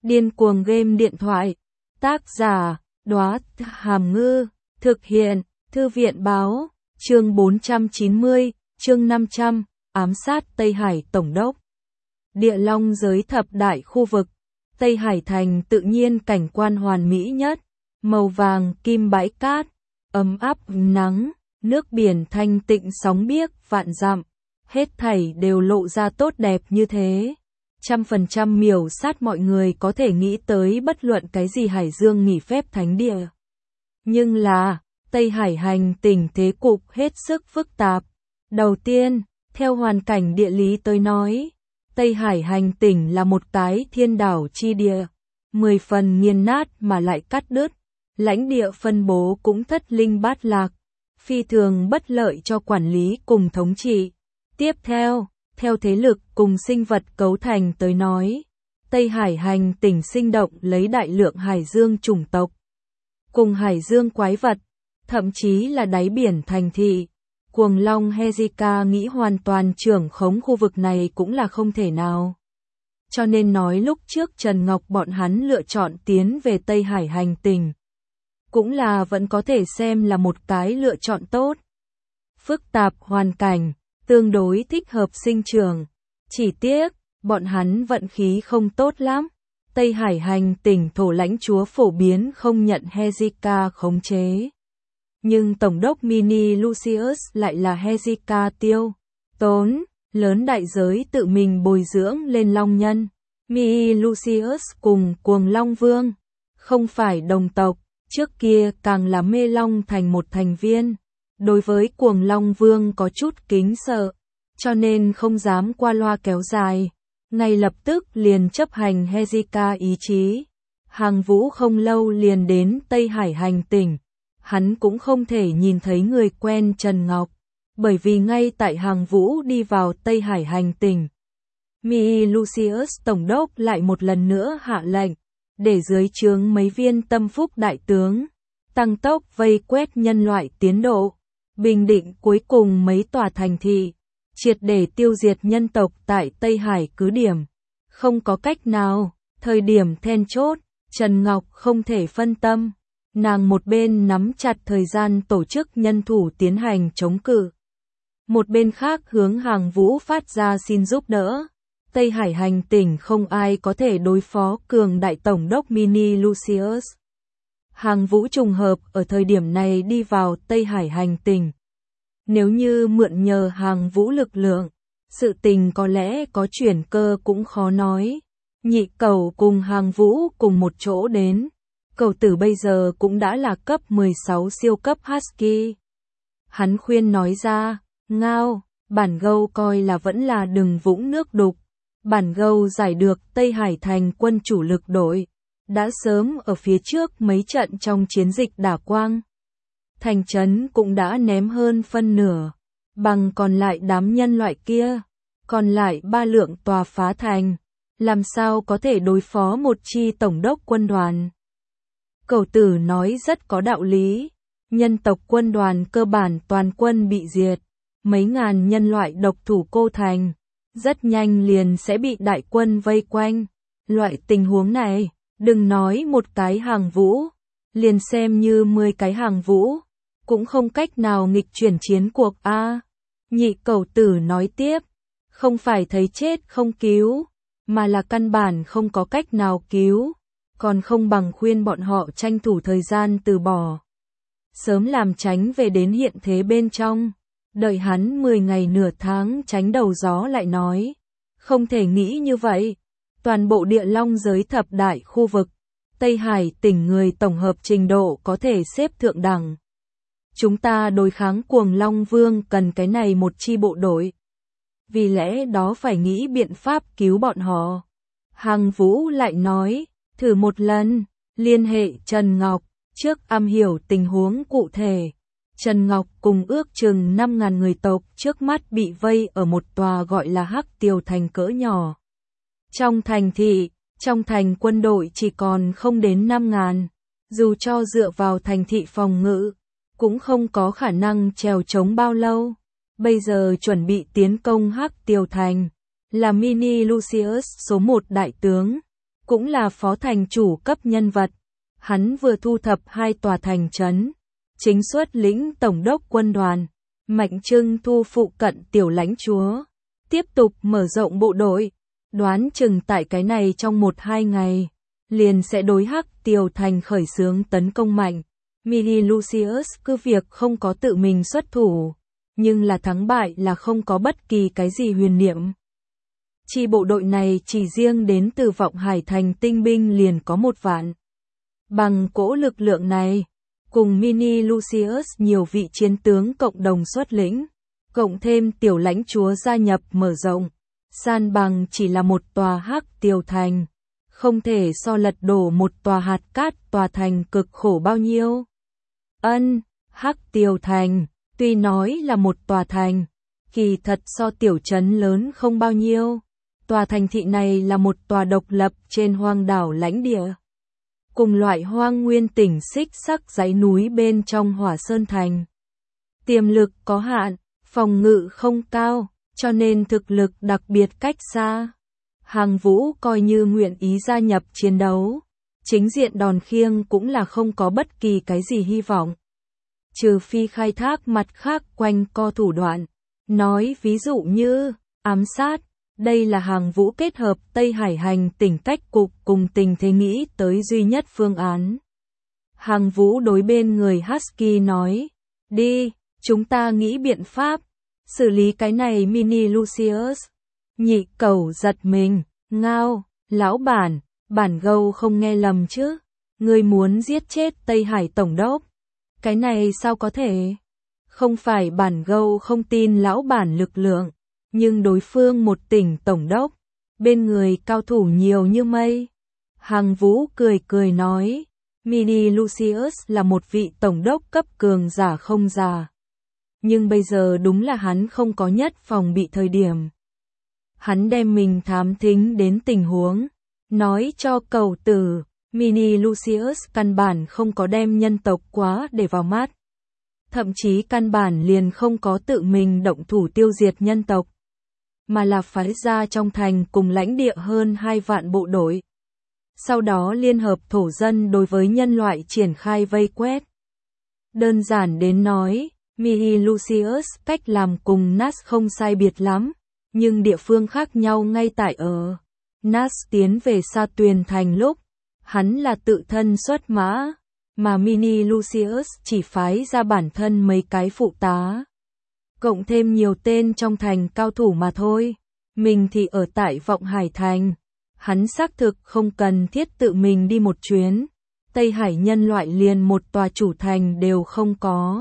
Điên cuồng game điện thoại. Tác giả, Đóa Hàm Ngư. Thực hiện, Thư viện báo. Chương 490, chương 500, ám sát Tây Hải Tổng đốc. Địa Long giới thập đại khu vực. Tây Hải thành tự nhiên cảnh quan hoàn mỹ nhất. Màu vàng kim bãi cát, ấm áp nắng, nước biển thanh tịnh sóng biếc vạn dặm. Hết thảy đều lộ ra tốt đẹp như thế. 100% miểu sát mọi người có thể nghĩ tới bất luận cái gì Hải Dương nghỉ phép thánh địa. Nhưng là, Tây Hải hành tỉnh thế cục hết sức phức tạp. Đầu tiên, theo hoàn cảnh địa lý tới nói, Tây Hải hành tỉnh là một cái thiên đảo chi địa, 10 phần nghiền nát mà lại cắt đứt, lãnh địa phân bố cũng thất linh bát lạc, phi thường bất lợi cho quản lý cùng thống trị. Tiếp theo, theo thế lực cùng sinh vật cấu thành tới nói, Tây Hải hành tỉnh sinh động lấy đại lượng Hải Dương chủng tộc, cùng Hải Dương quái vật, thậm chí là đáy biển thành thị. Cuồng Long Heizika nghĩ hoàn toàn trưởng khống khu vực này cũng là không thể nào. Cho nên nói lúc trước Trần Ngọc bọn hắn lựa chọn tiến về Tây Hải hành tỉnh, cũng là vẫn có thể xem là một cái lựa chọn tốt. Phức tạp hoàn cảnh, tương đối thích hợp sinh trưởng. Chỉ tiếc, bọn hắn vận khí không tốt lắm. Tây Hải hành tỉnh thổ lãnh chúa phổ biến không nhận Heizika khống chế. Nhưng Tổng đốc Mini Lucius lại là Heizika tiêu tốn lớn đại giới tự mình bồi dưỡng lên Long Nhân. Mini Lucius cùng Cuồng Long Vương không phải đồng tộc, trước kia càng là mê Long thành một thành viên. Đối với Cuồng Long Vương có chút kính sợ, cho nên không dám qua loa kéo dài, ngay lập tức liền chấp hành Heizika ý chí. Hàng Vũ không lâu liền đến Tây Hải hành tỉnh. Hắn cũng không thể nhìn thấy người quen Trần Ngọc, bởi vì ngay tại Hàng Vũ đi vào Tây Hải hành tỉnh, Mi Lucius Tổng đốc lại một lần nữa hạ lệnh, để dưới trướng mấy viên tâm phúc đại tướng, tăng tốc vây quét nhân loại tiến độ, bình định cuối cùng mấy tòa thành thị, triệt để tiêu diệt nhân tộc tại Tây Hải cứ điểm. Không có cách nào, thời điểm then chốt, Trần Ngọc không thể phân tâm. Nàng một bên nắm chặt thời gian tổ chức nhân thủ tiến hành chống cự, một bên khác hướng Hàng Vũ phát ra xin giúp đỡ. Tây Hải hành tỉnh không ai có thể đối phó cường đại Tổng đốc Mini Lucius. Hàng Vũ trùng hợp ở thời điểm này đi vào Tây Hải hành tỉnh. Nếu như mượn nhờ Hàng Vũ lực lượng, sự tình có lẽ có chuyển cơ cũng khó nói. Nhị Cẩu cùng Hàng Vũ cùng một chỗ đến. Cẩu tử bây giờ cũng đã là cấp 16 siêu cấp Husky. Hắn khuyên nói ra, Ngao, bản gâu coi là vẫn là đừng vũng nước đục. Bản gâu giải được Tây Hải thành quân chủ lực đội, đã sớm ở phía trước mấy trận trong chiến dịch đả quang. Thành trấn cũng đã ném hơn phân nửa, bằng còn lại đám nhân loại kia, còn lại 3 lượng tòa phá thành, làm sao có thể đối phó một chi tổng đốc quân đoàn. Cẩu tử nói rất có đạo lý, nhân tộc quân đoàn cơ bản toàn quân bị diệt, mấy ngàn nhân loại độc thủ cô thành, rất nhanh liền sẽ bị đại quân vây quanh. Loại tình huống này, đừng nói một cái Hàng Vũ, liền xem như 10 cái Hàng Vũ, cũng không cách nào nghịch chuyển chiến cuộc a. Nhị Cẩu tử nói tiếp, không phải thấy chết không cứu, mà là căn bản không có cách nào cứu. Còn không bằng khuyên bọn họ tranh thủ thời gian từ bỏ, sớm làm tránh về đến hiện thế bên trong, đợi hắn 10 ngày nửa tháng tránh đầu gió lại nói. Không thể nghĩ như vậy. Toàn bộ Địa Long giới thập đại khu vực, Tây Hải tỉnh người tổng hợp trình độ có thể xếp thượng đẳng. Chúng ta đối kháng Cuồng Long Vương cần cái này một chi bộ đội. Vì lẽ đó phải nghĩ biện pháp cứu bọn họ. Hàng Vũ lại nói, thử một lần, liên hệ Trần Ngọc, trước am hiểu tình huống cụ thể. Trần Ngọc cùng ước chừng 5.000 người tộc trước mắt bị vây ở một tòa gọi là Hắc Tiều thành cỡ nhỏ. Trong thành thị, trong thành quân đội chỉ còn không đến 5.000, dù cho dựa vào thành thị phòng ngự, cũng không có khả năng trèo chống bao lâu. Bây giờ chuẩn bị tiến công Hắc Tiều thành, là Mini Lucius số 1 đại tướng. cũng là phó thành chủ cấp nhân vật. Hắn vừa thu thập 2 tòa thành trấn, chính xuất lĩnh tổng đốc quân đoàn, Mạnh Trưng thu phụ cận tiểu lãnh chúa, tiếp tục mở rộng bộ đội, đoán chừng tại cái này trong 1-2 ngày, liền sẽ đối Hắc Tiều Thành khởi xướng tấn công mạnh. Mini Lucius cứ việc không có tự mình xuất thủ, nhưng là thắng bại là không có bất kỳ cái gì huyền niệm. Chi bộ đội này chỉ riêng đến từ Vọng Hải Thành tinh binh liền có 1 vạn. Bằng cỗ lực lượng này, cùng Mini Lucius nhiều vị chiến tướng cộng đồng xuất lĩnh, cộng thêm tiểu lãnh chúa gia nhập mở rộng, san bằng chỉ là 1 tòa Hắc Tiều Thành, không thể so lật đổ 1 tòa hạt cát tòa thành cực khổ bao nhiêu. Hắc Tiều Thành, tuy nói là 1 tòa thành, kỳ thật so tiểu trấn lớn không bao nhiêu. Tòa thành thị này là 1 tòa độc lập trên hoang đảo lãnh địa. Cùng loại hoang nguyên tỉnh xích sắc dãy núi bên trong Hỏa Sơn Thành. Tiềm lực có hạn, phòng ngự không cao, cho nên thực lực đặc biệt cách xa. Hàng Vũ coi như nguyện ý gia nhập chiến đấu. Chính diện đòn khiêng cũng là không có bất kỳ cái gì hy vọng. Trừ phi khai thác mặt khác quanh co thủ đoạn. Nói ví dụ như, ám sát. Đây là Hàng Vũ kết hợp Tây Hải hành tỉnh cách cục cùng tình thế nghĩ tới duy nhất phương án. Hàng Vũ đối bên người Husky nói, đi, chúng ta nghĩ biện pháp, xử lý cái này Mini Lucius. Nhị Cẩu giật mình, ngao, lão bản gâu không nghe lầm chứ, ngươi muốn giết chết Tây Hải Tổng đốc. Cái này sao có thể? Không phải bản gâu không tin lão bản lực lượng. Nhưng đối phương 1 tỉnh tổng đốc, bên người cao thủ nhiều như mây. Hàng Vũ cười nói, Mini Lucius là 1 vị tổng đốc cấp cường giả không già. Nhưng bây giờ đúng là hắn không có nhất phòng bị thời điểm. Hắn đem mình thám thính đến tình huống, nói cho Cẩu Tử, Mini Lucius căn bản không có đem nhân tộc quá để vào mắt. Thậm chí căn bản liền không có tự mình động thủ tiêu diệt nhân tộc, mà là phái ra trong thành cùng lãnh địa hơn 2 vạn bộ đội. Sau đó liên hợp thổ dân đối với nhân loại triển khai vây quét. Đơn giản đến nói, Mini Lucius cách làm cùng Nas không sai biệt lắm, nhưng địa phương khác nhau ngay tại ở. Nas tiến về Sa Tuyền Thành lúc, hắn là tự thân xuất mã, mà Mini Lucius chỉ phái ra bản thân mấy cái phụ tá. Cộng thêm nhiều tên trong thành cao thủ mà thôi. Mình thì ở tại Vọng Hải Thành. Hắn xác thực không cần thiết tự mình đi 1 chuyến. Tây Hải nhân loại liền 1 tòa chủ thành đều không có.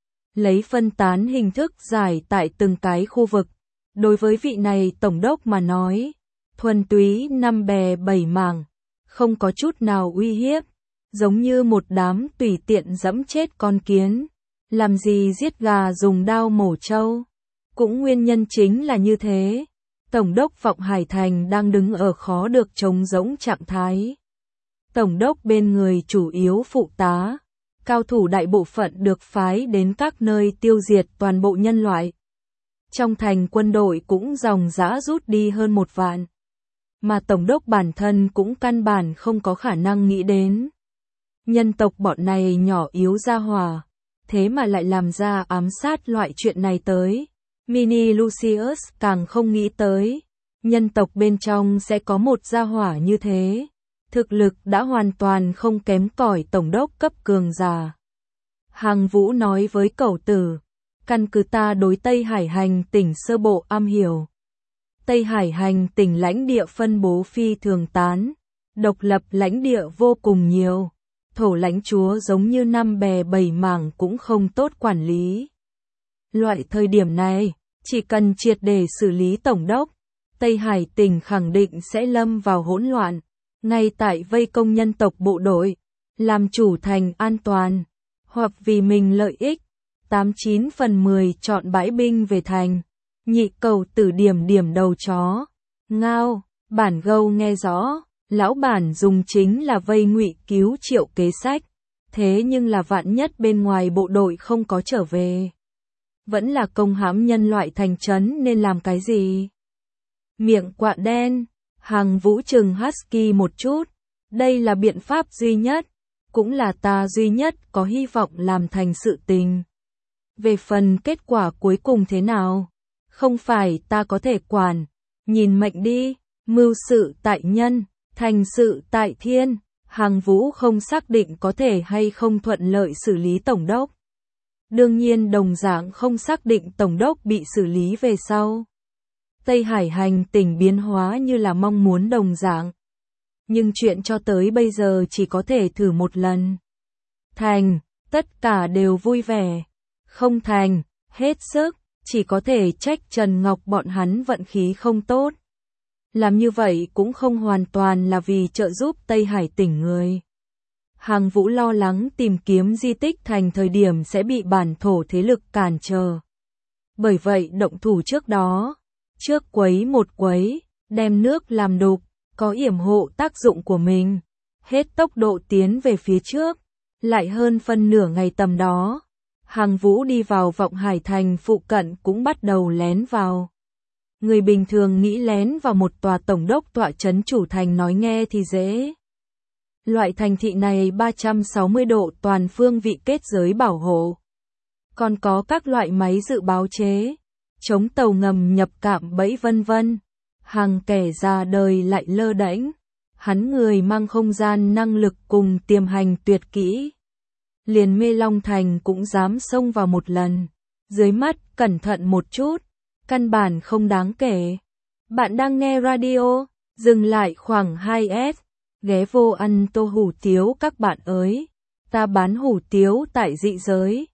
Lấy phân tán hình thức giải tại từng cái khu vực. Đối với vị này tổng đốc mà nói, thuần túy 5 bè 7 mảng, không có chút nào uy hiếp, giống như 1 đám tùy tiện dẫm chết con kiến. Làm gì giết gà dùng đao mổ trâu? Cũng nguyên nhân chính là như thế. Tổng đốc Vọng Hải Thành đang đứng ở khó được trống rỗng trạng thái. Tổng đốc bên người chủ yếu phụ tá, cao thủ đại bộ phận được phái đến các nơi tiêu diệt toàn bộ nhân loại. Trong thành quân đội cũng ròng rã rút đi hơn 1 vạn. Mà tổng đốc bản thân cũng căn bản không có khả năng nghĩ đến. Nhân tộc bọn này nhỏ yếu ra hỏa. Thế mà lại làm ra ám sát loại chuyện này tới. Mini Lucius càng không nghĩ tới. Nhân tộc bên trong sẽ có 1 gia hỏa như thế. Thực lực đã hoàn toàn không kém cỏi tổng đốc cấp cường giả. Hàng Vũ nói với Cẩu Tử, căn cứ ta đối Tây Hải hành tỉnh sơ bộ am hiểu. Tây Hải hành tỉnh lãnh địa phân bố phi thường tán, độc lập lãnh địa vô cùng nhiều. Thổ lãnh chúa giống như 5 bè 7 mảng cũng không tốt quản lý. Loại thời điểm này, chỉ cần triệt để xử lý tổng đốc, Tây Hải tỉnh khẳng định sẽ lâm vào hỗn loạn. Ngay tại vây công nhân tộc bộ đội, làm chủ thành an toàn, hoặc vì mình lợi ích, 89 phần 10 chọn bãi binh về thành. Nhị Cẩu Tử điểm đầu chó, ngao, bản gâu nghe rõ. Lão bản dùng chính là vây ngụy cứu triệu kế sách, thế nhưng là vạn nhất bên ngoài bộ đội không có trở về. Vẫn là công hãm nhân loại thành trấn nên làm cái gì? Miệng quạ đen, Hàng Vũ trừng Husky một chút. Đây là biện pháp duy nhất, cũng là ta duy nhất có hy vọng làm thành sự tình. Về phần kết quả cuối cùng thế nào, không phải ta có thể quản. Nhìn mệnh đi, mưu sự tại nhân, thành sự tại thiên. Hàng Vũ không xác định có thể hay không thuận lợi xử lý tổng đốc. Đương nhiên đồng dạng không xác định tổng đốc bị xử lý về sau. Tây Hải hành tỉnh biến hóa như là mong muốn đồng dạng. Nhưng chuyện cho tới bây giờ chỉ có thể thử một lần. Thành, tất cả đều vui vẻ. Không thành, hết sức, chỉ có thể trách Trần Ngọc bọn hắn vận khí không tốt. Làm như vậy cũng không hoàn toàn là vì trợ giúp Tây Hải tỉnh người. Hàng Vũ lo lắng tìm kiếm di tích thành thời điểm sẽ bị bản thổ thế lực cản trở. Bởi vậy động thủ trước đó, trước quấy một quấy, đem nước làm đục, có yểm hộ tác dụng của mình. Hết tốc độ tiến về phía trước, lại hơn phân nửa ngày tầm đó. Hàng Vũ đi vào Vọng Hải thành phụ cận cũng bắt đầu lén vào. Người bình thường nghĩ lén vào một tòa tổng đốc tọa trấn chủ thành nói nghe thì dễ. Loại thành thị này 360 độ toàn phương vị kết giới bảo hộ. Còn có các loại máy dự báo chế, chống tàu ngầm nhập cạm bẫy vân vân. Hàng kẻ già đời lại lơ đễnh. Hắn người mang không gian năng lực cùng tiềm hành tuyệt kỹ. Liền Mê Long Thành cũng dám xông vào một lần. Dưới mắt cẩn thận một chút, căn bản không đáng kể. Bạn đang nghe radio, dừng lại khoảng 2S, ghé vô ăn tô hủ tiếu các bạn ơi. Ta bán hủ tiếu tại dị giới.